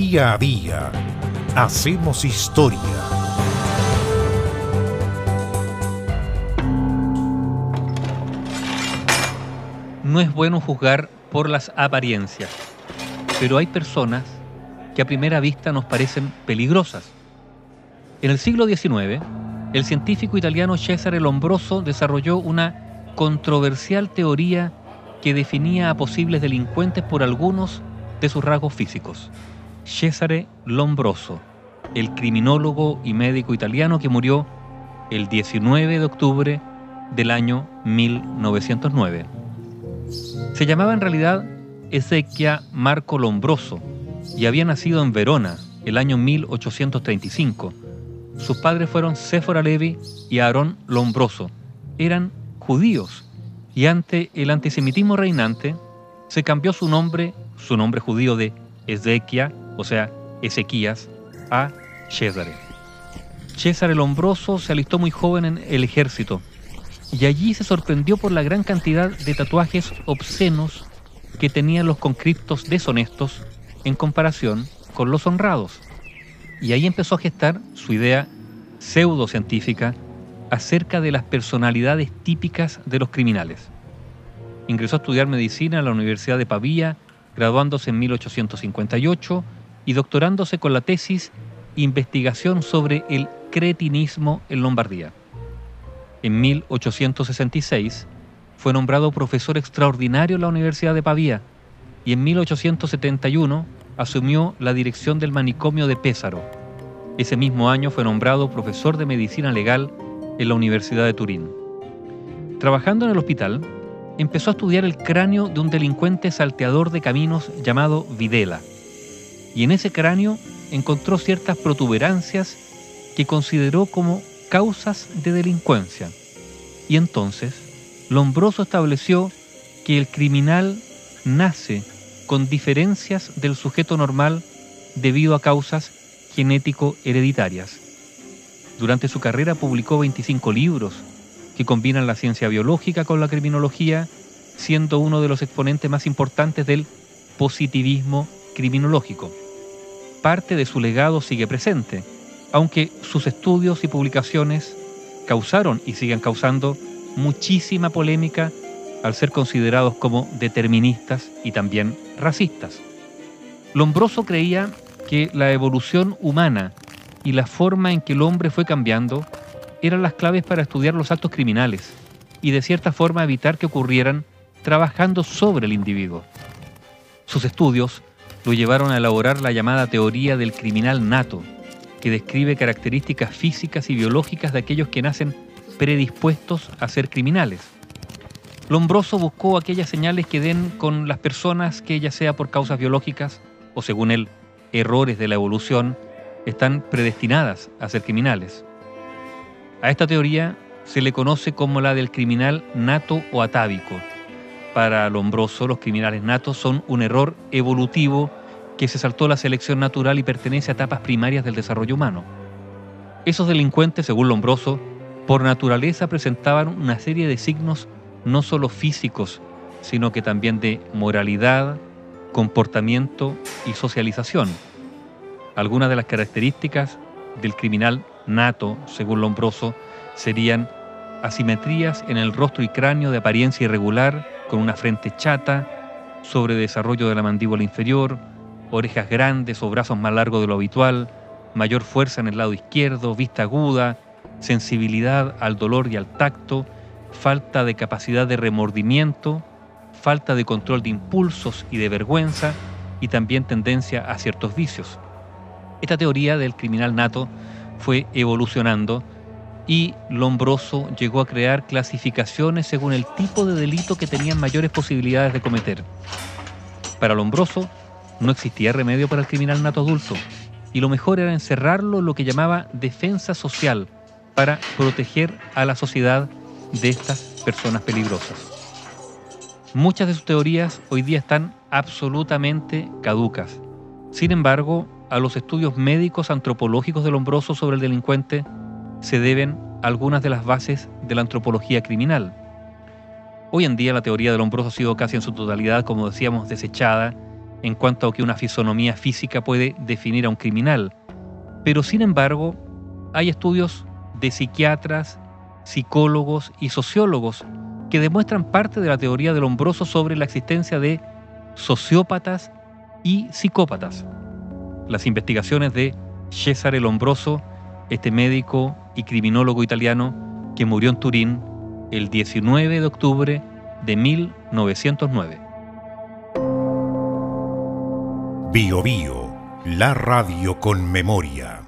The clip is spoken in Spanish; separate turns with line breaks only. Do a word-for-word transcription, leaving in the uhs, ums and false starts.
Día a día hacemos historia.
No es bueno juzgar por las apariencias, pero hay personas que a primera vista nos parecen peligrosas. En el siglo diecinueve, el científico italiano Cesare Lombroso desarrolló una controversial teoría que definía a posibles delincuentes por algunos de sus rasgos físicos. Cesare Lombroso, el criminólogo y médico italiano que murió el diecinueve de octubre del año mil novecientos nueve. Se llamaba en realidad Ezechia Marco Lombroso y había nacido en Verona el año mil ochocientos treinta y cinco. Sus padres fueron Séfora Levi y Aarón Lombroso. Eran judíos y ante el antisemitismo reinante se cambió su nombre, su nombre judío de Ezechia, o sea, Ezequías, a Cesare. Cesare Lombroso se alistó muy joven en el ejército y allí se sorprendió por la gran cantidad de tatuajes obscenos que tenían los conscriptos deshonestos en comparación con los honrados. Y ahí empezó a gestar su idea pseudocientífica acerca de las personalidades típicas de los criminales. Ingresó a estudiar medicina en la Universidad de Pavía, graduándose en mil ochocientos cincuenta y ocho y doctorándose con la tesis Investigación sobre el cretinismo en Lombardía. En mil ochocientos sesenta y seis fue nombrado profesor extraordinario en la Universidad de Pavía y en mil ochocientos setenta y uno asumió la dirección del manicomio de Pesaro. Ese mismo año fue nombrado profesor de medicina legal en la Universidad de Turín. Trabajando en el hospital, empezó a estudiar el cráneo de un delincuente salteador de caminos llamado Videla. Y en ese cráneo encontró ciertas protuberancias que consideró como causas de delincuencia. Y entonces, Lombroso estableció que el criminal nace con diferencias del sujeto normal debido a causas genético-hereditarias. Durante su carrera publicó veinticinco libros que combinan la ciencia biológica con la criminología, siendo uno de los exponentes más importantes del positivismo criminológico. Parte de su legado sigue presente, aunque sus estudios y publicaciones causaron y siguen causando muchísima polémica al ser considerados como deterministas y también racistas. Lombroso creía que la evolución humana y la forma en que el hombre fue cambiando eran las claves para estudiar los actos criminales y de cierta forma evitar que ocurrieran trabajando sobre el individuo. Sus estudios lo llevaron a elaborar la llamada teoría del criminal nato, que describe características físicas y biológicas de aquellos que nacen predispuestos a ser criminales. Lombroso buscó aquellas señales que den con las personas que, ya sea por causas biológicas o, según él, errores de la evolución, están predestinadas a ser criminales. A esta teoría se le conoce como la del criminal nato o atávico. Para Lombroso, los criminales natos son un error evolutivo que se saltó la selección natural y pertenece a etapas primarias del desarrollo humano. Esos delincuentes, según Lombroso, por naturaleza presentaban una serie de signos no solo físicos, sino que también de moralidad, comportamiento y socialización. Algunas de las características del criminal nato, según Lombroso, serían asimetrías en el rostro y cráneo de apariencia irregular, con una frente chata, sobredesarrollo de la mandíbula inferior, orejas grandes o brazos más largos de lo habitual, mayor fuerza en el lado izquierdo, vista aguda, sensibilidad al dolor y al tacto, falta de capacidad de remordimiento, falta de control de impulsos y de vergüenza, y también tendencia a ciertos vicios. Esta teoría del criminal nato fue evolucionando y Lombroso llegó a crear clasificaciones según el tipo de delito que tenían mayores posibilidades de cometer. Para Lombroso no existía remedio para el criminal nato adulto y lo mejor era encerrarlo en lo que llamaba defensa social para proteger a la sociedad de estas personas peligrosas. Muchas de sus teorías hoy día están absolutamente caducas. Sin embargo, a los estudios médicos antropológicos de Lombroso sobre el delincuente se deben algunas de las bases de la antropología criminal. Hoy en día la teoría de Lombroso ha sido casi en su totalidad, como decíamos, desechada en cuanto a que una fisonomía física puede definir a un criminal, pero sin embargo hay estudios de psiquiatras, psicólogos y sociólogos que demuestran parte de la teoría de Lombroso sobre la existencia de sociópatas y psicópatas. Las investigaciones de Cesare Lombroso, este médico y criminólogo italiano que murió en Turín el diecinueve de octubre de mil novecientos nueve.
Bio Bio, la radio con memoria.